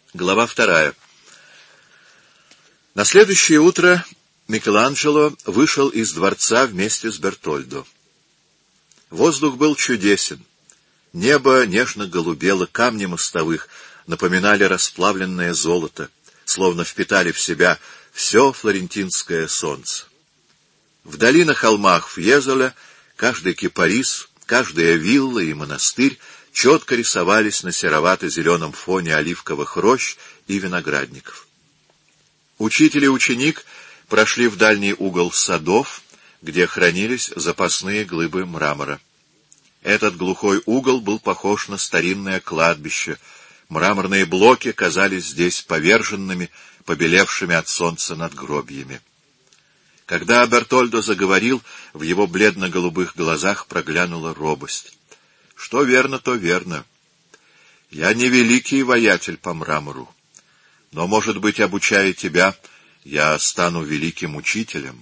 Глава 2. На следующее утро Микеланджело вышел из дворца вместе с Бертольдо. Воздух был чудесен. Небо нежно голубело, камни мостовых напоминали расплавленное золото, словно впитали в себя все флорентинское солнце. Вдали на холмах Фьезоля каждый кипарис, каждая вилла и монастырь четко рисовались на серовато-зеленом фоне оливковых рощ и виноградников. Учитель и ученик прошли в дальний угол садов, где хранились запасные глыбы мрамора. Этот глухой угол был похож на старинное кладбище. Мраморные блоки казались здесь поверженными, побелевшими от солнца надгробьями. Когда Бертольдо заговорил, в его бледно-голубых глазах проглянула робость. Что верно, то верно. Я не великий воятель по мрамору, но, может быть, обучая тебя, я стану великим учителем.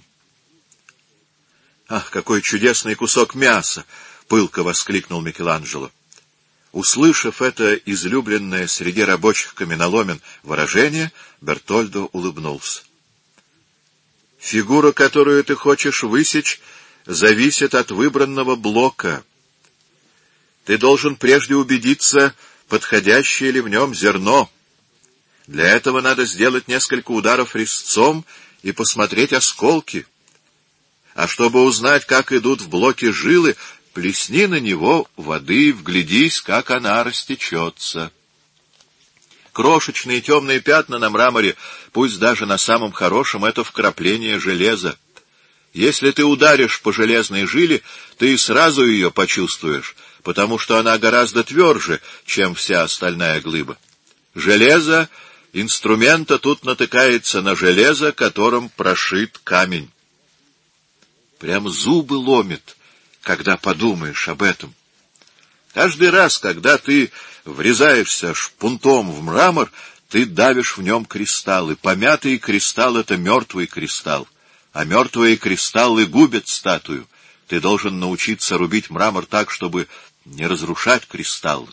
«Ах, какой чудесный кусок мяса!» — пылко воскликнул Микеланджело. Услышав это излюбленное среди рабочих каменоломен выражение, Бертольдо улыбнулся. «Фигура, которую ты хочешь высечь, зависит от выбранного блока. Ты должен прежде убедиться, подходящее ли в нем зерно. Для этого надо сделать несколько ударов резцом и посмотреть осколки. А чтобы узнать, как идут в блоке жилы, плесни на него воды, вглядись, как она растечется. Крошечные темные пятна на мраморе, пусть даже на самом хорошем, это вкрапление железа. Если ты ударишь по железной жиле, ты сразу ее почувствуешь, потому что она гораздо тверже, чем вся остальная глыба. Железо инструмента тут натыкается на железо, которым прошит камень. Прям зубы ломит, когда подумаешь об этом. Каждый раз, когда ты врезаешься шпунтом в мрамор, ты давишь в нем кристаллы. Помятый кристалл — это мертвый кристалл, а мертвые кристаллы губят статую. Ты должен научиться рубить мрамор так, чтобы не разрушать кристаллы.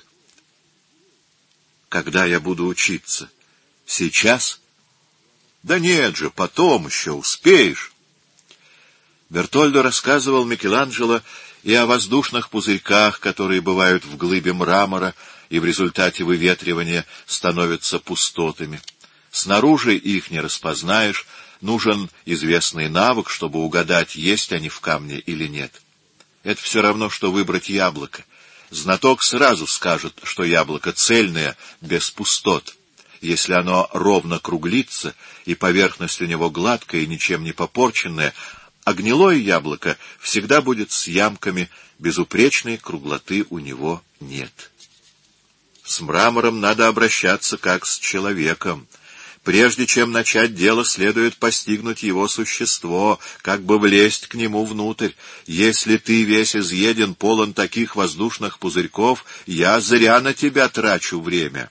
Когда я буду учиться? Сейчас? Да нет же, потом еще успеешь. Бертольдо рассказывал Микеланджело и о воздушных пузырьках, которые бывают в глыбе мрамора и в результате выветривания становятся пустотами. Снаружи их не распознаешь, нужен известный навык, чтобы угадать, есть они в камне или нет. Это все равно, что выбрать яблоко. Знаток сразу скажет, что яблоко цельное, без пустот. Если оно ровно круглится, и поверхность у него гладкая и ничем не попорченная, а гнилое яблоко всегда будет с ямками, безупречной круглоты у него нет. С мрамором надо обращаться как с человеком. Прежде чем начать дело, следует постигнуть его существо, как бы влезть к нему внутрь. Если ты весь изъеден, полон таких воздушных пузырьков, я зря на тебя трачу время.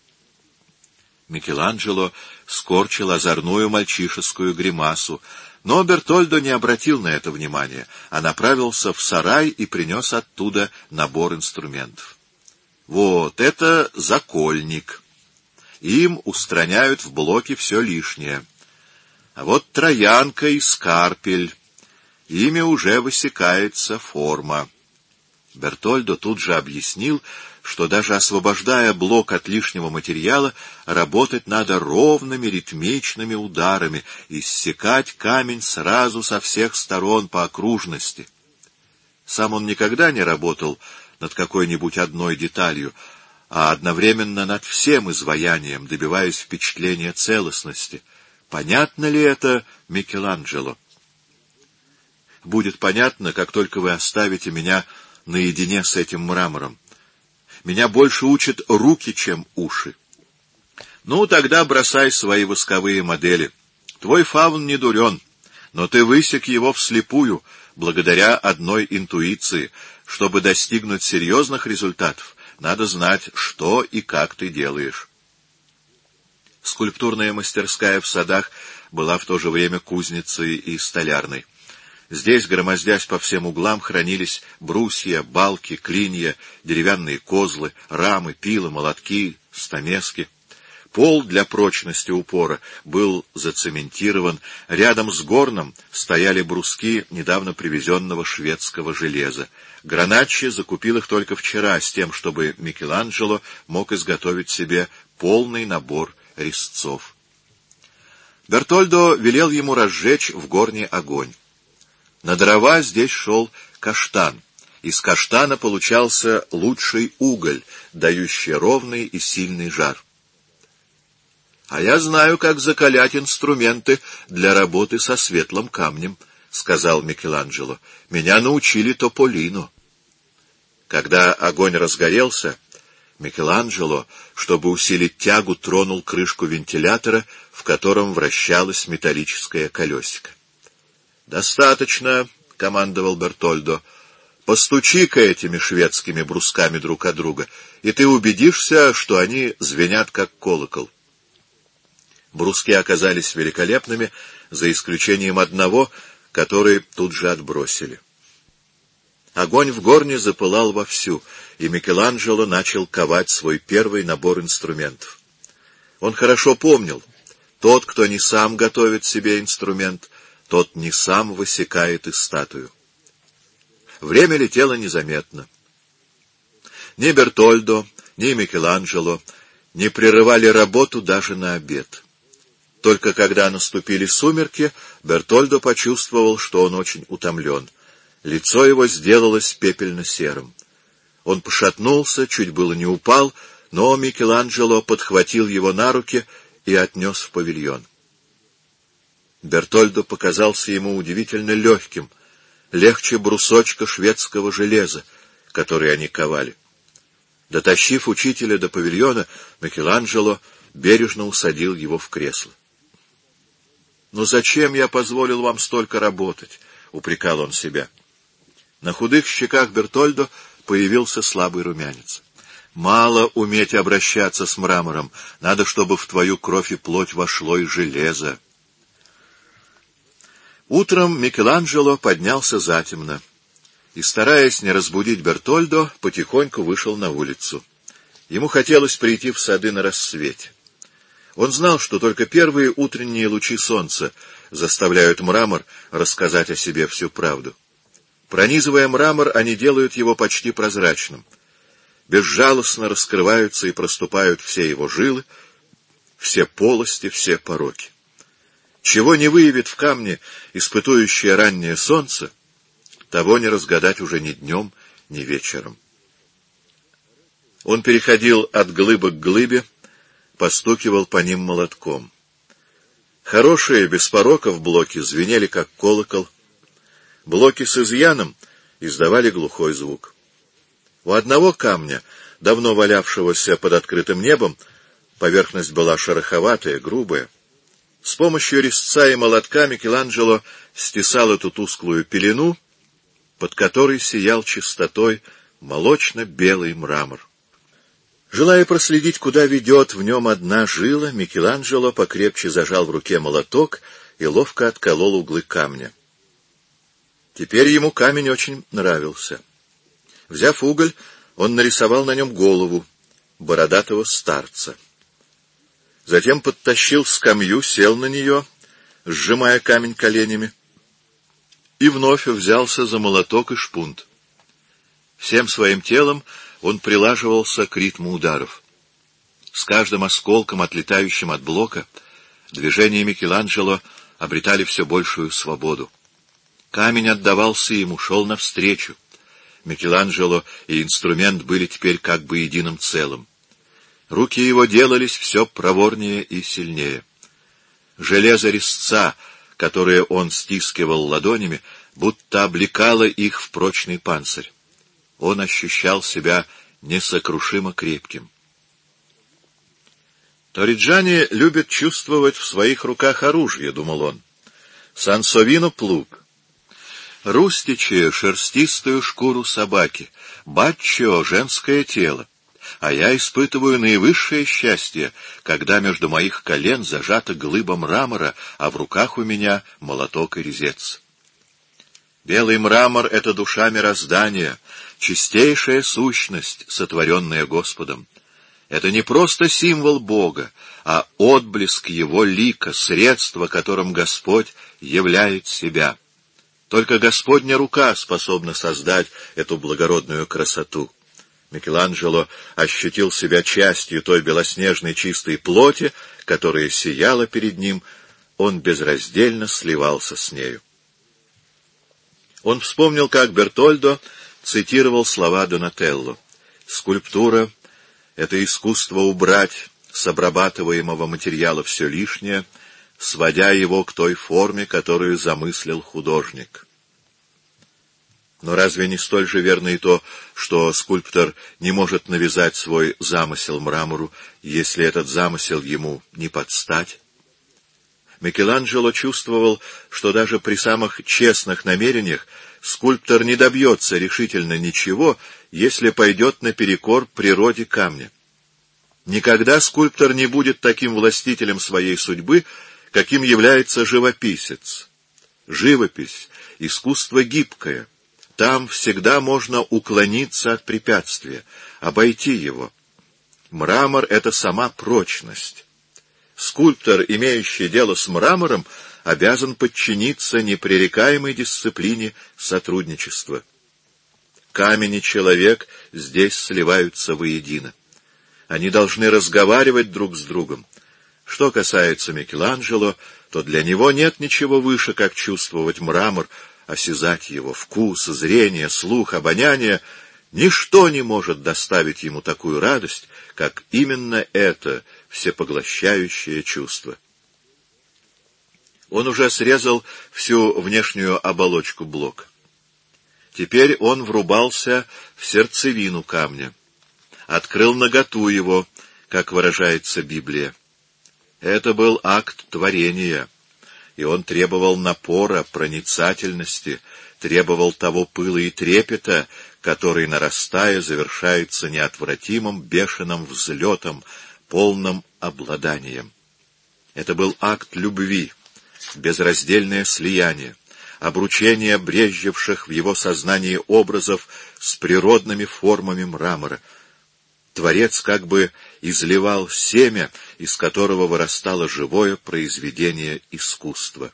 Микеланджело скорчил озорную мальчишескую гримасу, но Бертольдо не обратил на это внимания, а направился в сарай и принес оттуда набор инструментов. Вот это закольник. Им устраняют в блоке все лишнее. А вот троянка и скарпель. Ими уже высекается форма. Бертольдо тут же объяснил, что даже освобождая блок от лишнего материала, работать надо ровными ритмичными ударами, иссекать камень сразу со всех сторон по окружности. Сам он никогда не работал над какой-нибудь одной деталью, а одновременно над всем изваянием, добиваясь впечатления целостности. Понятно ли это Микеланджело? Будет понятно, как только вы оставите меня наедине с этим мрамором. Меня больше учат руки, чем уши. Ну, тогда бросай свои восковые модели. Твой фавн не дурен, но ты высек его вслепую, благодаря одной интуиции. Чтобы достигнуть серьезных результатов, надо знать, что и как ты делаешь. Скульптурная мастерская в садах была в то же время кузницей и столярной. Здесь, громоздясь по всем углам, хранились брусья, балки, клинья, деревянные козлы, рамы, пилы, молотки, стамески. Пол для прочности упора был зацементирован, рядом с горном стояли бруски недавно привезенного шведского железа. Граначчи закупил их только вчера, с тем, чтобы Микеланджело мог изготовить себе полный набор резцов. Бертольдо велел ему разжечь в горне огонь. На дрова здесь шел каштан. Из каштана получался лучший уголь, дающий ровный и сильный жар. — А я знаю, как закалять инструменты для работы со светлым камнем, — сказал Микеланджело. — Меня научили Тополино. Когда огонь разгорелся, Микеланджело, чтобы усилить тягу, тронул крышку вентилятора, в котором вращалось металлическое колесико. — Достаточно, — командовал Бертольдо. — Постучи-ка этими шведскими брусками друг от друга, и ты убедишься, что они звенят, как колокол. Бруски оказались великолепными, за исключением одного, который тут же отбросили. Огонь в горне запылал вовсю, и Микеланджело начал ковать свой первый набор инструментов. Он хорошо помнил: тот, кто не сам готовит себе инструмент, тот не сам высекает и статую. Время летело незаметно. Ни Бертольдо, ни Микеланджело не прерывали работу даже на обед. Только когда наступили сумерки, Бертольдо почувствовал, что он очень утомлен. Лицо его сделалось пепельно-серым. Он пошатнулся, чуть было не упал, но Микеланджело подхватил его на руки и отнес в павильон. Бертольдо показался ему удивительно легким, легче брусочка шведского железа, который они ковали. Дотащив учителя до павильона, Микеланджело бережно усадил его в кресло. «Ну зачем я позволил вам столько работать?» — упрекал он себя. На худых щеках Бертольдо появился слабый румянец. «Мало уметь обращаться с мрамором, надо, чтобы в твою кровь и плоть вошло и железо». Утром Микеланджело поднялся затемно и, стараясь не разбудить Бертольдо, потихоньку вышел на улицу. Ему хотелось прийти в сады на рассвете. Он знал, что только первые утренние лучи солнца заставляют мрамор рассказать о себе всю правду. Пронизывая мрамор, они делают его почти прозрачным. Безжалостно раскрываются и проступают все его жилы, все полости, все пороки. Чего не выявит в камне испытующее раннее солнце, того не разгадать уже ни днем, ни вечером. Он переходил от глыбы к глыбе, постукивал по ним молотком. Хорошие, без пороков блоки звенели, как колокол. Блоки с изъяном издавали глухой звук. У одного камня, давно валявшегося под открытым небом, поверхность была шероховатая, грубая. С помощью резца и молотка Микеланджело стесал эту тусклую пелену, под которой сиял чистотой молочно-белый мрамор. Желая проследить, куда ведет в нем одна жила, Микеланджело покрепче зажал в руке молоток и ловко отколол углы камня. Теперь ему камень очень нравился. Взяв уголь, он нарисовал на нем голову бородатого старца. Затем подтащил скамью, сел на нее, сжимая камень коленями, и вновь взялся за молоток и шпунт. Всем своим телом он прилаживался к ритму ударов. С каждым осколком, отлетающим от блока, движения Микеланджело обретали все большую свободу. Камень отдавался ему, шел навстречу. Микеланджело и инструмент были теперь как бы единым целым. Руки его делались все проворнее и сильнее. Железо резца, которое он стискивал ладонями, будто облекало их в прочный панцирь. Он ощущал себя несокрушимо крепким. «Ториджане любят чувствовать в своих руках оружие», — думал он. «Сансовино — плуг, Рустичи — шерстистую шкуру собаки, Баччо — женское тело, а я испытываю наивысшее счастье, когда между моих колен зажата глыба мрамора, а в руках у меня молоток и резец. Белый мрамор — это душа мироздания, чистейшая сущность, сотворенная Господом. Это не просто символ Бога, а отблеск Его лика, средство, которым Господь являет себя. Только Господня рука способна создать эту благородную красоту. Микеланджело ощутил себя частью той белоснежной чистой плоти, которая сияла перед ним, он безраздельно сливался с нею. Он вспомнил, как Бертольдо цитировал слова Донателло: «Скульптура — это искусство убрать с обрабатываемого материала все лишнее, сводя его к той форме, которую замыслил художник». Но разве не столь же верно и то, что скульптор не может навязать свой замысел мрамору, если этот замысел ему не подстать? Микеланджело чувствовал, что даже при самых честных намерениях скульптор не добьется решительно ничего, если пойдет наперекор природе камня. Никогда скульптор не будет таким властителем своей судьбы, каким является живописец. Живопись — искусство гибкое. Там всегда можно уклониться от препятствия, обойти его. Мрамор — это сама прочность. Скульптор, имеющий дело с мрамором, обязан подчиниться непререкаемой дисциплине сотрудничества. Камень и человек здесь сливаются воедино. Они должны разговаривать друг с другом. Что касается Микеланджело, то для него нет ничего выше, как чувствовать мрамор, осязать его вкус, зрение, слух, обоняние. Ничто не может доставить ему такую радость, как именно это всепоглощающее чувство. Он уже срезал всю внешнюю оболочку блока. Теперь он врубался в сердцевину камня, открыл наготу его, как выражается Библия. Это был акт творения, и он требовал напора, проницательности, требовал того пыла и трепета, который, нарастая, завершается неотвратимым бешеным взлетом, полным обладанием. Это был акт любви, безраздельное слияние, обручение брезживших в его сознании образов с природными формами мрамора. Творец как бы изливал семя, из которого вырастало живое произведение искусства.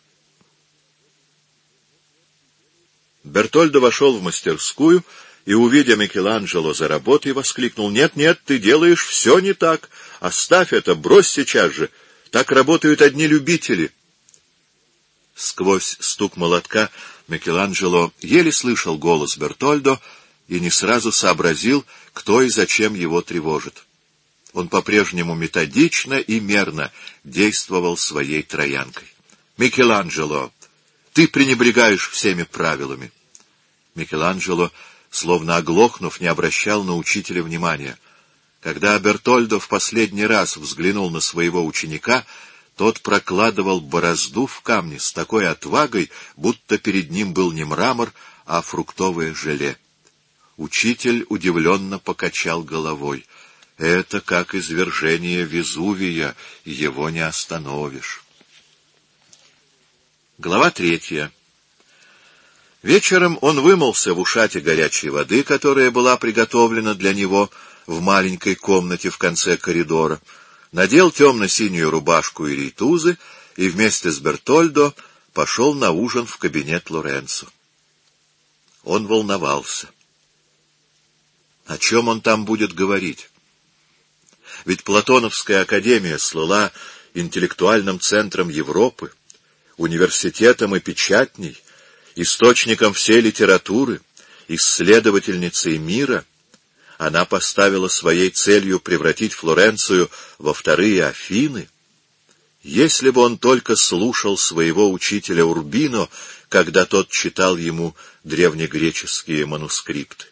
Бертольдо вошел в мастерскую и, увидя Микеланджело за работой, воскликнул: «Нет, нет, ты делаешь все не так. Оставь это, брось сейчас же. Так работают одни любители». Сквозь стук молотка Микеланджело еле слышал голос Бертольдо и не сразу сообразил, кто и зачем его тревожит. Он по-прежнему методично и мерно действовал своей троянкой. «Микеланджело, ты пренебрегаешь всеми правилами». Микеланджело, словно оглохнув, не обращал на учителя внимания. Когда Бертольдо в последний раз взглянул на своего ученика, тот прокладывал борозду в камне с такой отвагой, будто перед ним был не мрамор, а фруктовое желе. Учитель удивленно покачал головой. Это как извержение Везувия, его не остановишь. Глава 3. Вечером он вымылся в ушате горячей воды, которая была приготовлена для него в маленькой комнате в конце коридора, надел темно-синюю рубашку и рейтузы и вместе с Бертольдо пошел на ужин в кабинет Лоренцо. Он волновался. О чем он там будет говорить? Ведь Платоновская академия слыла интеллектуальным центром Европы, университетом и печатней, источником всей литературы, исследовательницей мира. Она поставила своей целью превратить Флоренцию во вторые Афины. Если бы он только слушал своего учителя Урбино, когда тот читал ему древнегреческие манускрипты.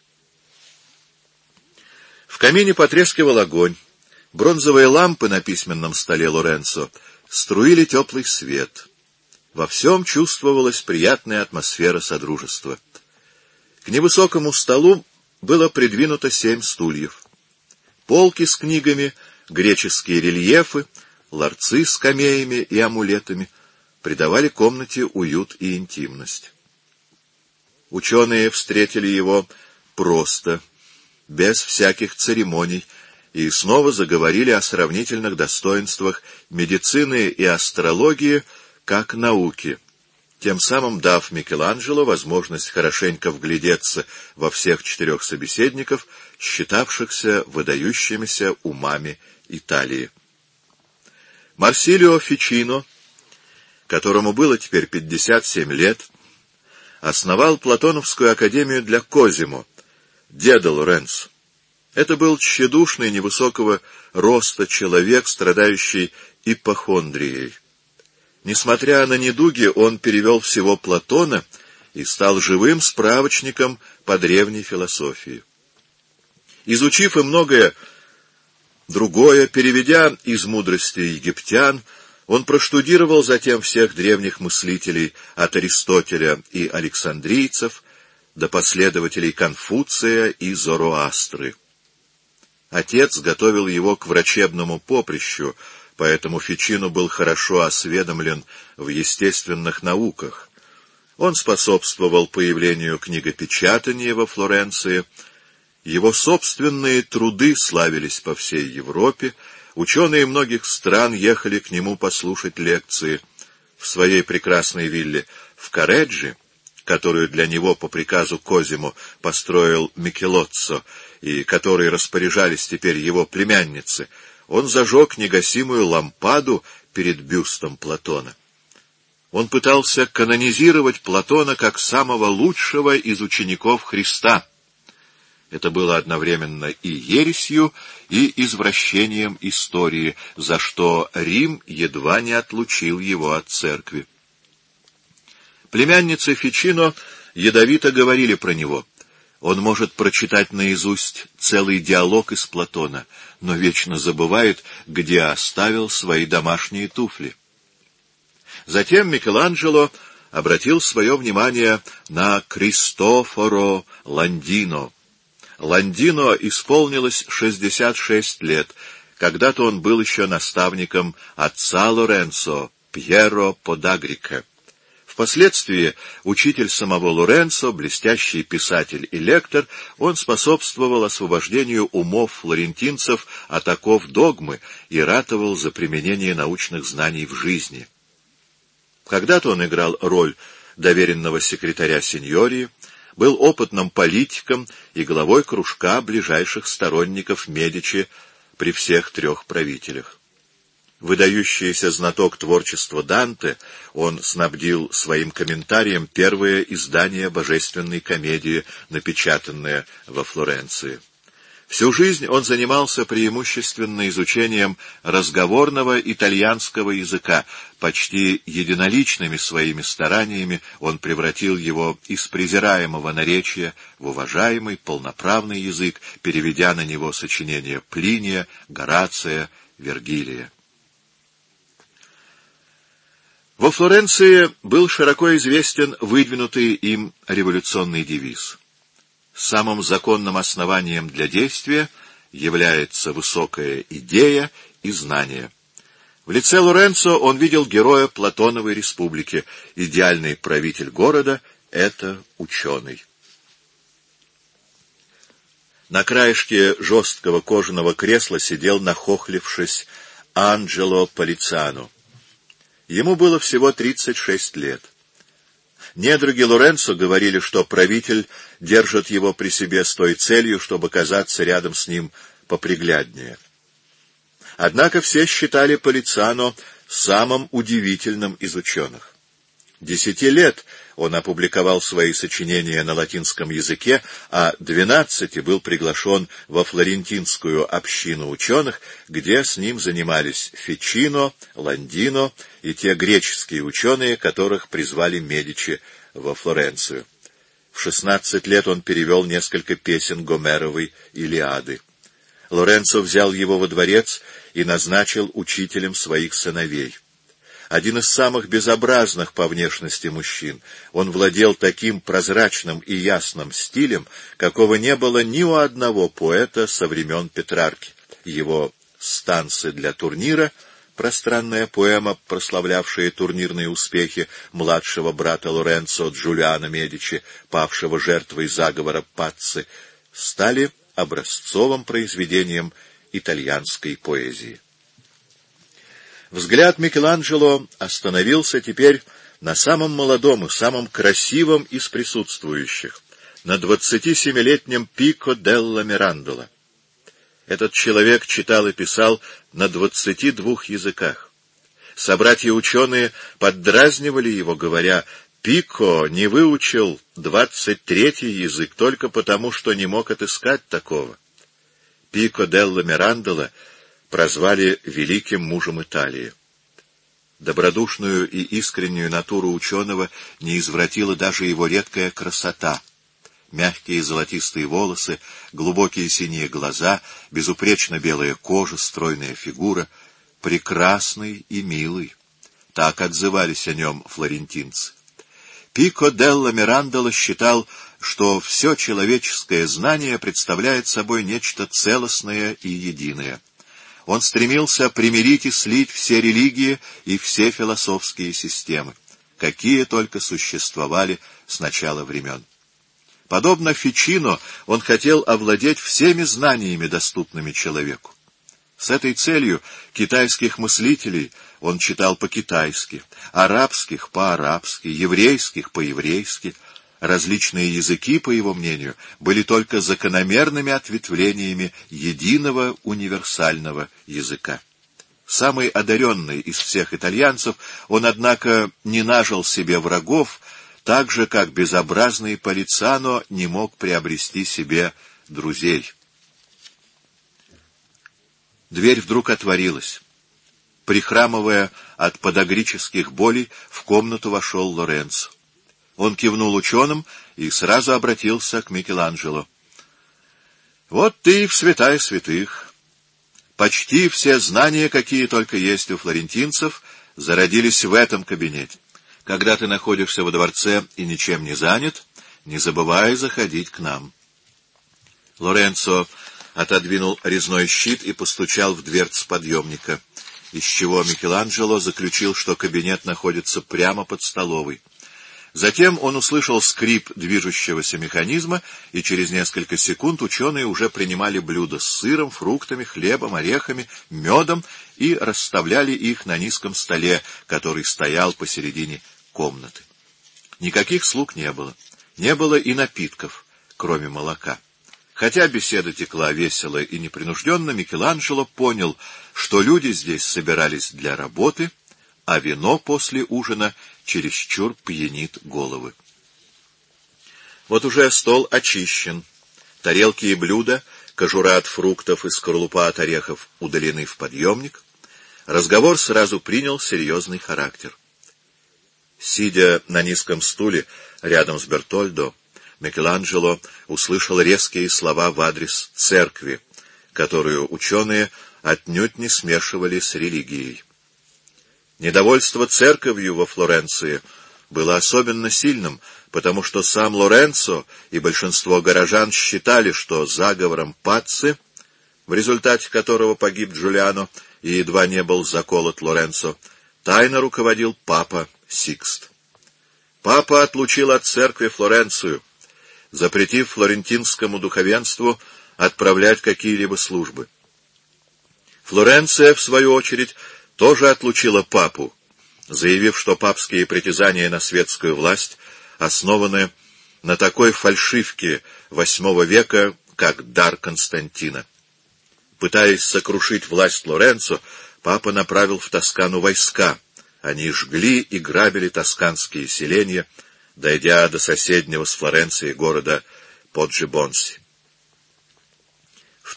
В камине потрескивал огонь. Бронзовые лампы на письменном столе Лоренцо струили теплый свет. Во всем чувствовалась приятная атмосфера содружества. К невысокому столу было придвинуто 7 стульев. Полки с книгами, греческие рельефы, ларцы с камеями и амулетами придавали комнате уют и интимность. Ученые встретили его просто, без всяких церемоний, и снова заговорили о сравнительных достоинствах медицины и астрологии как науки, тем самым дав Микеланджело возможность хорошенько вглядеться во всех 4 собеседников, считавшихся выдающимися умами Италии. Марсилио Фичино, которому было теперь 57 лет, основал Платоновскую академию для Козимо, деда Лоренцо. Это был тщедушный, невысокого роста человек, страдающий ипохондрией. Несмотря на недуги, он перевел всего Платона и стал живым справочником по древней философии. Изучив и многое другое, переведя из мудрости египтян, он проштудировал затем всех древних мыслителей от Аристотеля и александрийцев до последователей Конфуция и Зороастры. Отец готовил его к врачебному поприщу, поэтому Фичино был хорошо осведомлен в естественных науках. Он способствовал появлению книгопечатания во Флоренции. Его собственные труды славились по всей Европе, ученые многих стран ехали к нему послушать лекции. В своей прекрасной вилле в Корреджи, которую для него по приказу Козимо построил Микелоццо, и которой распоряжались теперь его племянницы, он зажег негасимую лампаду перед бюстом Платона. Он пытался канонизировать Платона как самого лучшего из учеников Христа. Это было одновременно и ересью, и извращением истории, за что Рим едва не отлучил его от церкви. Племянницы Фичино ядовито говорили про него. Он может прочитать наизусть целый диалог из Платона, но вечно забывает, где оставил свои домашние туфли. Затем Микеланджело обратил свое внимание на Кристофоро Ландино. Ландино исполнилось 66 лет. Когда-то он был еще наставником отца Лоренцо, Пьеро Подагрика. Впоследствии учитель самого Лоренцо, блестящий писатель и лектор, он способствовал освобождению умов флорентинцев от оков догмы и ратовал за применение научных знаний в жизни. Когда-то он играл роль доверенного секретаря сеньории, был опытным политиком и главой кружка ближайших сторонников Медичи при всех 3 правителях. Выдающийся знаток творчества Данте, он снабдил своим комментарием первое издание божественной комедии, напечатанное во Флоренции. Всю жизнь он занимался преимущественно изучением разговорного итальянского языка. Почти единоличными своими стараниями он превратил его из презираемого наречия в уважаемый полноправный язык, переведя на него сочинения Плиния, Горация, Вергилия. Во Флоренции был широко известен выдвинутый им революционный девиз. Самым законным основанием для действия является высокая идея и знание. В лице Лоренцо он видел героя Платоновой республики. Идеальный правитель города — это ученый. На краешке жесткого кожаного кресла сидел, нахохлившись, Анджело Полицано. Ему было всего 36 лет. Недруги Лоренцо говорили, что правитель держит его при себе с той целью, чтобы казаться рядом с ним попригляднее. Однако все считали Полицано самым удивительным из ученых. 10 лет он опубликовал свои сочинения на латинском языке, а 12 был приглашен во флорентинскую общину ученых, где с ним занимались Фичино, Ландино и те греческие ученые, которых призвали Медичи во Флоренцию. В 16 лет он перевел несколько песен Гомеровой «Илиады». Лоренцо взял его во дворец и назначил учителем своих сыновей. Один из самых безобразных по внешности мужчин, он владел таким прозрачным и ясным стилем, какого не было ни у одного поэта со времен Петрарки. Его «Станцы для турнира», пространная поэма, прославлявшая турнирные успехи младшего брата Лоренцо Джулиано Медичи, павшего жертвой заговора Пацци, стали образцовым произведением итальянской поэзии. Взгляд Микеланджело остановился теперь на самом молодом и самом красивом из присутствующих, на 27-летнем Пико делла Мирандола. Этот человек читал и писал на 22 языках. Собратья-ученые поддразнивали его, говоря: «Пико не выучил 23-й язык только потому, что не мог отыскать такого». Пико делла Мирандола прозвали великим мужем Италии. Добродушную и искреннюю натуру ученого не извратила даже его редкая красота. Мягкие золотистые волосы, глубокие синие глаза, безупречно белая кожа, стройная фигура, прекрасный и милый. Так отзывались о нем флорентинцы. Пико делла Мирандола считал, что все человеческое знание представляет собой нечто целостное и единое. Он стремился примирить и слить все религии и все философские системы, какие только существовали с начала времен. Подобно Фичино, он хотел овладеть всеми знаниями, доступными человеку. С этой целью китайских мыслителей он читал по-китайски, арабских — по-арабски, еврейских — по-еврейски. Различные языки, по его мнению, были только закономерными ответвлениями единого универсального языка. Самый одаренный из всех итальянцев, он, однако, не нажил себе врагов, так же, как безобразный Полицано не мог приобрести себе друзей. Дверь вдруг отворилась. Прихрамывая от подагрических болей, в комнату вошел Лоренцо. Он кивнул ученым и сразу обратился к Микеланджело. «Вот ты в святая святых. Почти все знания, какие только есть у флорентинцев, зародились в этом кабинете. Когда ты находишься во дворце и ничем не занят, не забывай заходить к нам». Лоренцо отодвинул резной щит и постучал в дверцу подъемника, из чего Микеланджело заключил, что кабинет находится прямо под столовой. Затем он услышал скрип движущегося механизма, и через несколько секунд ученые уже принимали блюда с сыром, фруктами, хлебом, орехами, медом и расставляли их на низком столе, который стоял посередине комнаты. Никаких слуг не было. Не было и напитков, кроме молока. Хотя беседа текла весело и непринужденно, Микеланджело понял, что люди здесь собирались для работы, а вино после ужина чересчур пьянит головы. Вот уже стол очищен, тарелки и блюда, кожура от фруктов и скорлупа от орехов удалены в подъемник. Разговор сразу принял серьезный характер. Сидя на низком стуле рядом с Бертольдо, Микеланджело услышал резкие слова в адрес церкви, которую ученые отнюдь не смешивали с религией. Недовольство церковью во Флоренции было особенно сильным, потому что сам Лоренцо и большинство горожан считали, что заговором Пацци, в результате которого погиб Джулиано и едва не был заколот Лоренцо, тайно руководил папа Сикст. Папа отлучил от церкви Флоренцию, запретив флорентинскому духовенству отправлять какие-либо службы. Флоренция, в свою очередь, тоже отлучила папу, заявив, что папские притязания на светскую власть основаны на такой фальшивке VIII века, как дар Константина. Пытаясь сокрушить власть Лоренцо, папа направил в Тоскану войска. Они жгли и грабили тосканские селения, дойдя до соседнего с Флоренцией города Поджибонси. В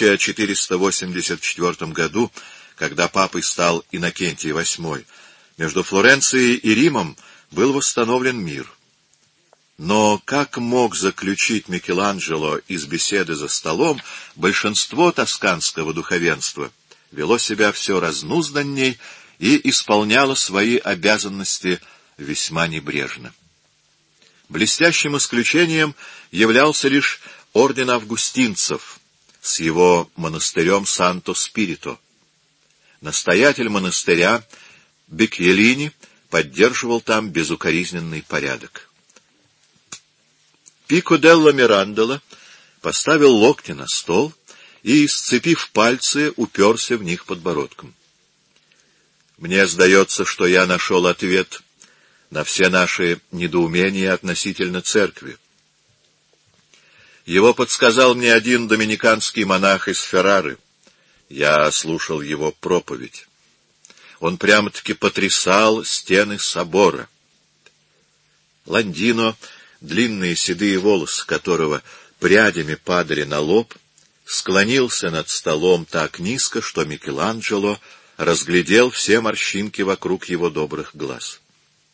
1484 году, когда папой стал Иннокентий VIII, между Флоренцией и Римом был восстановлен мир. Но как мог заключить Микеланджело из беседы за столом, большинство тосканского духовенства вело себя все разнузданней и исполняло свои обязанности весьма небрежно. Блестящим исключением являлся лишь орден августинцев с его монастырем Санто-Спирито. Настоятель монастыря Бикьелини поддерживал там безукоризненный порядок. Пико делла Мирандола поставил локти на стол и, сцепив пальцы, уперся в них подбородком. Мне сдается, что я нашел ответ на все наши недоумения относительно церкви. Его подсказал мне один доминиканский монах из Феррары. Я слушал его проповедь. Он прямо-таки потрясал стены собора. Ландино, длинные седые волосы которого прядями падали на лоб, склонился над столом так низко, что Микеланджело разглядел все морщинки вокруг его добрых глаз.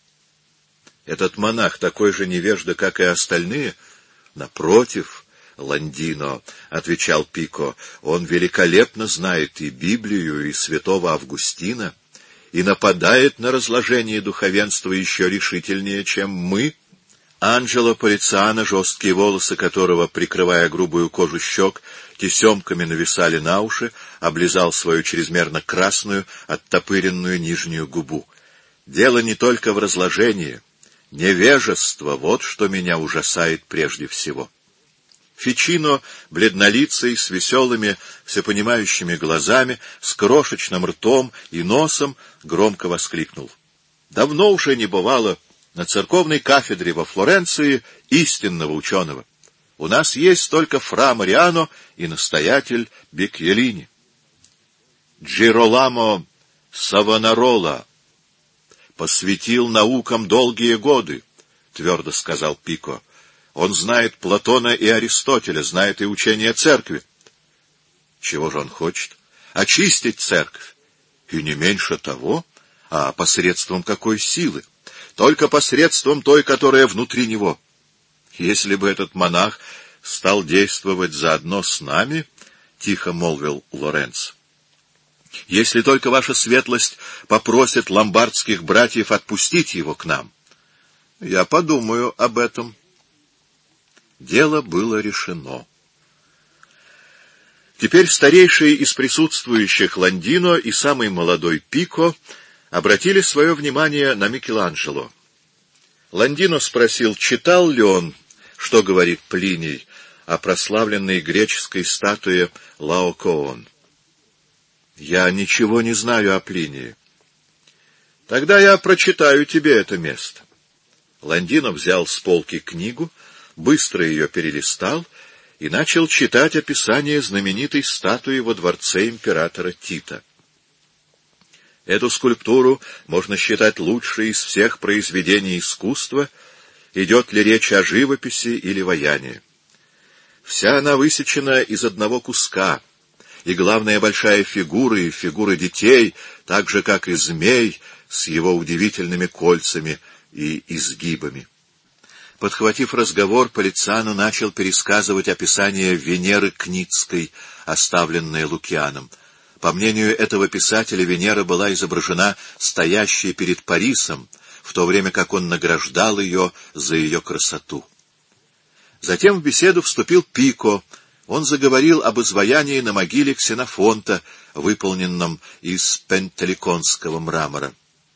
Этот монах такой же невежда, как и остальные? Напротив, Ландино, — отвечал Пико, — он великолепно знает и Библию, и святого Августина, и нападает на разложение духовенства еще решительнее, чем мы. Анджело Полициано, жесткие волосы которого, прикрывая грубую кожу щек, тесемками нависали на уши, облизал свою чрезмерно красную, оттопыренную нижнюю губу. Дело не только в разложении. Невежество — вот что меня ужасает прежде всего. Фичино, бледнолицый, с веселыми, всепонимающими глазами, с крошечным ртом и носом, громко воскликнул: «Давно уже не бывало на церковной кафедре во Флоренции истинного ученого. У нас есть только фра Мариано и настоятель Бикьелини. Джироламо Савонарола посвятил наукам долгие годы, — твердо сказал Пико. Он знает Платона и Аристотеля, знает и учение церкви. Чего же он хочет? Очистить церковь. И не меньше того, а посредством какой силы? Только посредством той, которая внутри него. Если бы этот монах стал действовать заодно с нами, — тихо молвил Лоренцо, — если только ваша светлость попросит ломбардских братьев отпустить его к нам, я подумаю об этом. Дело было решено. Теперь старейший из присутствующих Ландино и самый молодой Пико обратили свое внимание на Микеланджело. Ландино спросил, читал ли он, что говорит Плиний о прославленной греческой статуе Лаокоон. «Я ничего не знаю о Плинии». «Тогда я прочитаю тебе это место». Ландино взял с полки книгу, быстро ее перелистал и начал читать описание знаменитой статуи во дворце императора Тита. Эту скульптуру можно считать лучшей из всех произведений искусства, идет ли речь о живописи или ваянии. Вся она высечена из одного куска, и главная большая фигура и фигуры детей, так же, как и змей, с его удивительными кольцами и изгибами. Подхватив разговор, Полициано начал пересказывать описание Венеры Кницкой, оставленное Лукианом. По мнению этого писателя, Венера была изображена стоящей перед Парисом, в то время как он награждал ее за ее красоту. Затем в беседу вступил Пико. Он заговорил об изваянии на могиле Ксенофонта, выполненном из пентеликонского мрамора.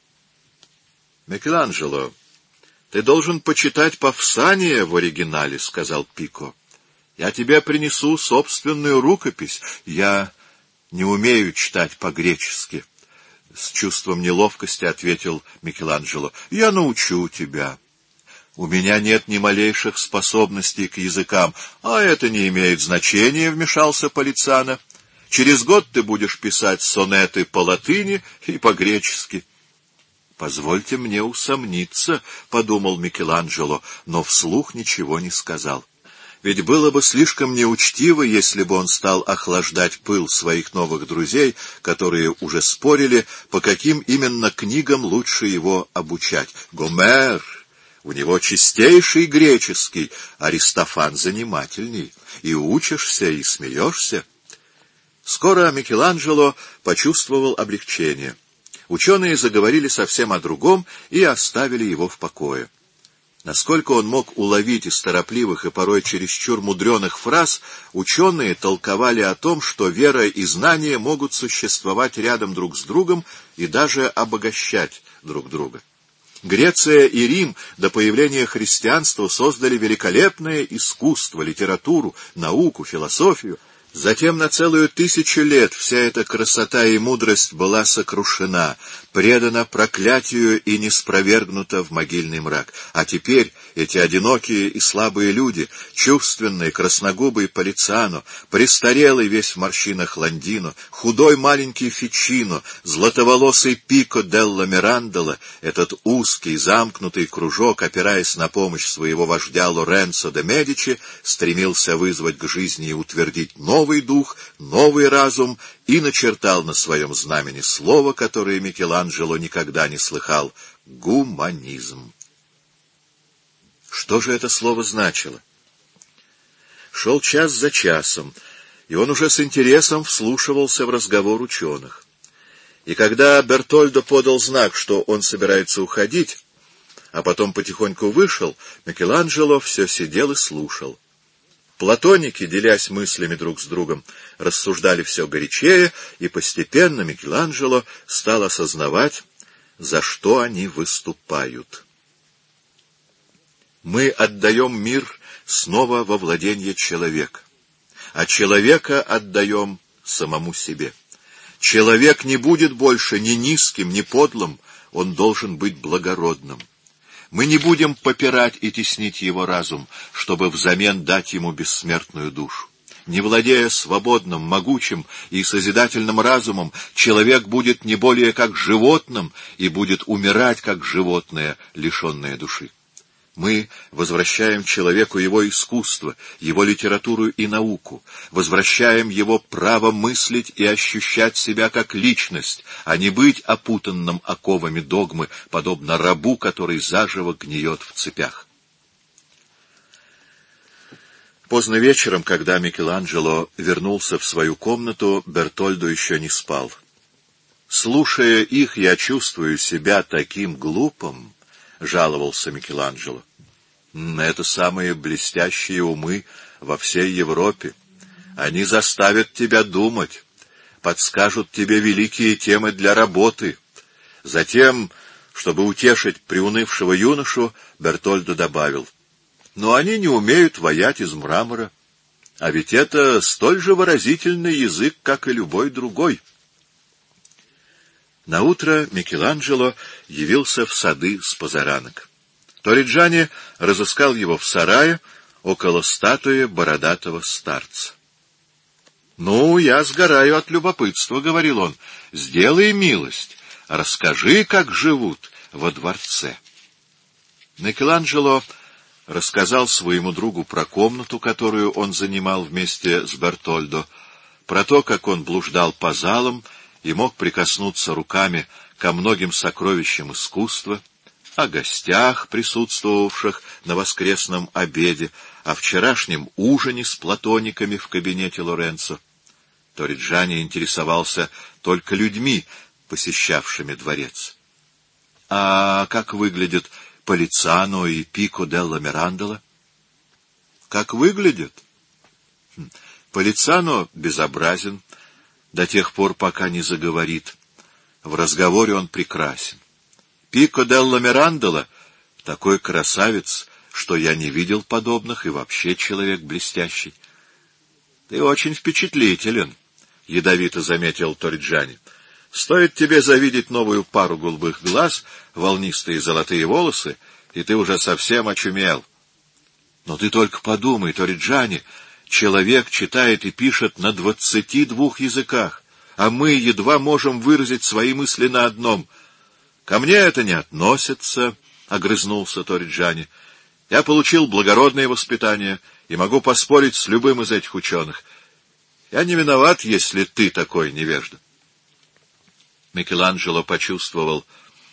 «Микеланджело, ты должен почитать Павсания в оригинале», — сказал Пико. «Я тебе принесу собственную рукопись. Я не умею читать по-гречески», — с чувством неловкости ответил Микеланджело. «Я научу тебя. У меня нет ни малейших способностей к языкам». «А это не имеет значения», — вмешался Полициано. «Через год ты будешь писать сонеты по латыни и по-гречески». «Позвольте мне усомниться», — подумал Микеланджело, но вслух ничего не сказал. Ведь было бы слишком неучтиво, если бы он стал охлаждать пыл своих новых друзей, которые уже спорили, по каким именно книгам лучше его обучать. Гомер, у него чистейший греческий, Аристофан занимательней. И учишься, и смеешься. Скоро Микеланджело почувствовал облегчение. Ученые заговорили совсем о другом и оставили его в покое. Насколько он мог уловить из торопливых и порой чересчур мудреных фраз, ученые толковали о том, что вера и знание могут существовать рядом друг с другом и даже обогащать друг друга. Греция и Рим до появления христианства создали великолепное искусство, литературу, науку, философию. Затем на целую 1000 лет вся эта красота и мудрость была сокрушена, предана проклятию и неспровергнута в могильный мрак. А теперь эти одинокие и слабые люди, чувственный, красногубый Полициано, престарелый весь в морщинах Ландино, худой маленький Фичино, златоволосый Пико делла Мирандола, этот узкий, замкнутый кружок, опираясь на помощь своего вождя Лоренцо де Медичи, стремился вызвать к жизни и утвердить новый дух, новый разум, и начертал на своем знамени слово, которое Микеланджело никогда не слыхал — гуманизм. Что же это слово значило? Шел час за часом, и он уже с интересом вслушивался в разговор ученых. И когда Бертольдо подал знак, что он собирается уходить, а потом потихоньку вышел, Микеланджело все сидел и слушал. Платоники, делясь мыслями друг с другом, рассуждали все горячее, и постепенно Микеланджело стал осознавать, за что они выступают. Мы отдаем мир снова во владение человека, а человека отдаем самому себе. Человек не будет больше ни низким, ни подлым, он должен быть благородным. Мы не будем попирать и теснить его разум, чтобы взамен дать ему бессмертную душу. Не владея свободным, могучим и созидательным разумом, человек будет не более как животным и будет умирать как животное, лишенное души. Мы возвращаем человеку его искусство, его литературу и науку, возвращаем его право мыслить и ощущать себя как личность, а не быть опутанным оковами догмы, подобно рабу, который заживо гниет в цепях. Поздно вечером, когда Микеланджело вернулся в свою комнату, Бертольдо еще не спал. «Слушая их, я чувствую себя таким глупым», — жаловался Микеланджело. «Это самые блестящие умы во всей Европе. Они заставят тебя думать, подскажут тебе великие темы для работы». Затем, чтобы утешить приунывшего юношу, Бертольдо добавил: «Но они не умеют ваять из мрамора, а ведь это столь же выразительный язык, как и любой другой». Наутро Микеланджело явился в сады с позаранок. Торриджани разыскал его в сарае около статуи бородатого старца. «Ну, я сгораю от любопытства», — говорил он. «Сделай милость, расскажи, как живут во дворце». Микеланджело рассказал своему другу про комнату, которую он занимал вместе с Бертольдо, про то, как он блуждал по залам и мог прикоснуться руками ко многим сокровищам искусства, о гостях, присутствовавших на воскресном обеде, о вчерашнем ужине с платониками в кабинете Лоренцо. Торриджани интересовался только людьми, посещавшими дворец. А как выглядят Полициано и Пико делла Мирандола? Как выглядят? Полициано безобразен до тех пор, пока не заговорит. В разговоре он прекрасен. Пико делла Мирандола — такой красавец, что я не видел подобных, и вообще человек блестящий. — Ты очень впечатлителен, — ядовито заметил Торриджани. — Стоит тебе завидеть новую пару голубых глаз, волнистые золотые волосы, и ты уже совсем очумел. Но ты только подумай, Торриджани, человек читает и пишет на 22 языках, а мы едва можем выразить свои мысли на одном. — Ко мне это не относится, — огрызнулся Торриджани. — Я получил благородное воспитание и могу поспорить с любым из этих ученых. Я не виноват, если ты такой невежда. Микеланджело почувствовал,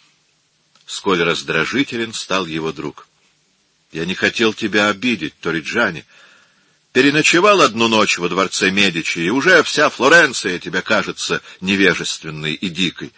сколь раздражителен стал его друг. — Я не хотел тебя обидеть, Торриджани. Переночевал одну ночь во дворце Медичи, и уже вся Флоренция тебе кажется невежественной и дикой.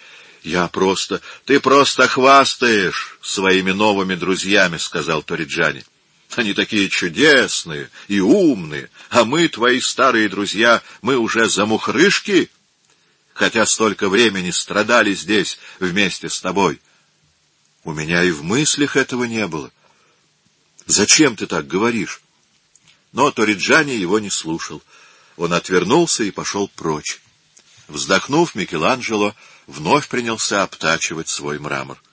Ты просто хвастаешь своими новыми друзьями, — сказал Торриджани. Они такие чудесные и умные, а мы, твои старые друзья, мы уже замухрышки, хотя столько времени страдали здесь вместе с тобой. У меня и в мыслях этого не было. Зачем ты так говоришь? Но Торриджани его не слушал. Он отвернулся и пошел прочь. Вздохнув, Микеланджело вновь принялся обтачивать свой мрамор.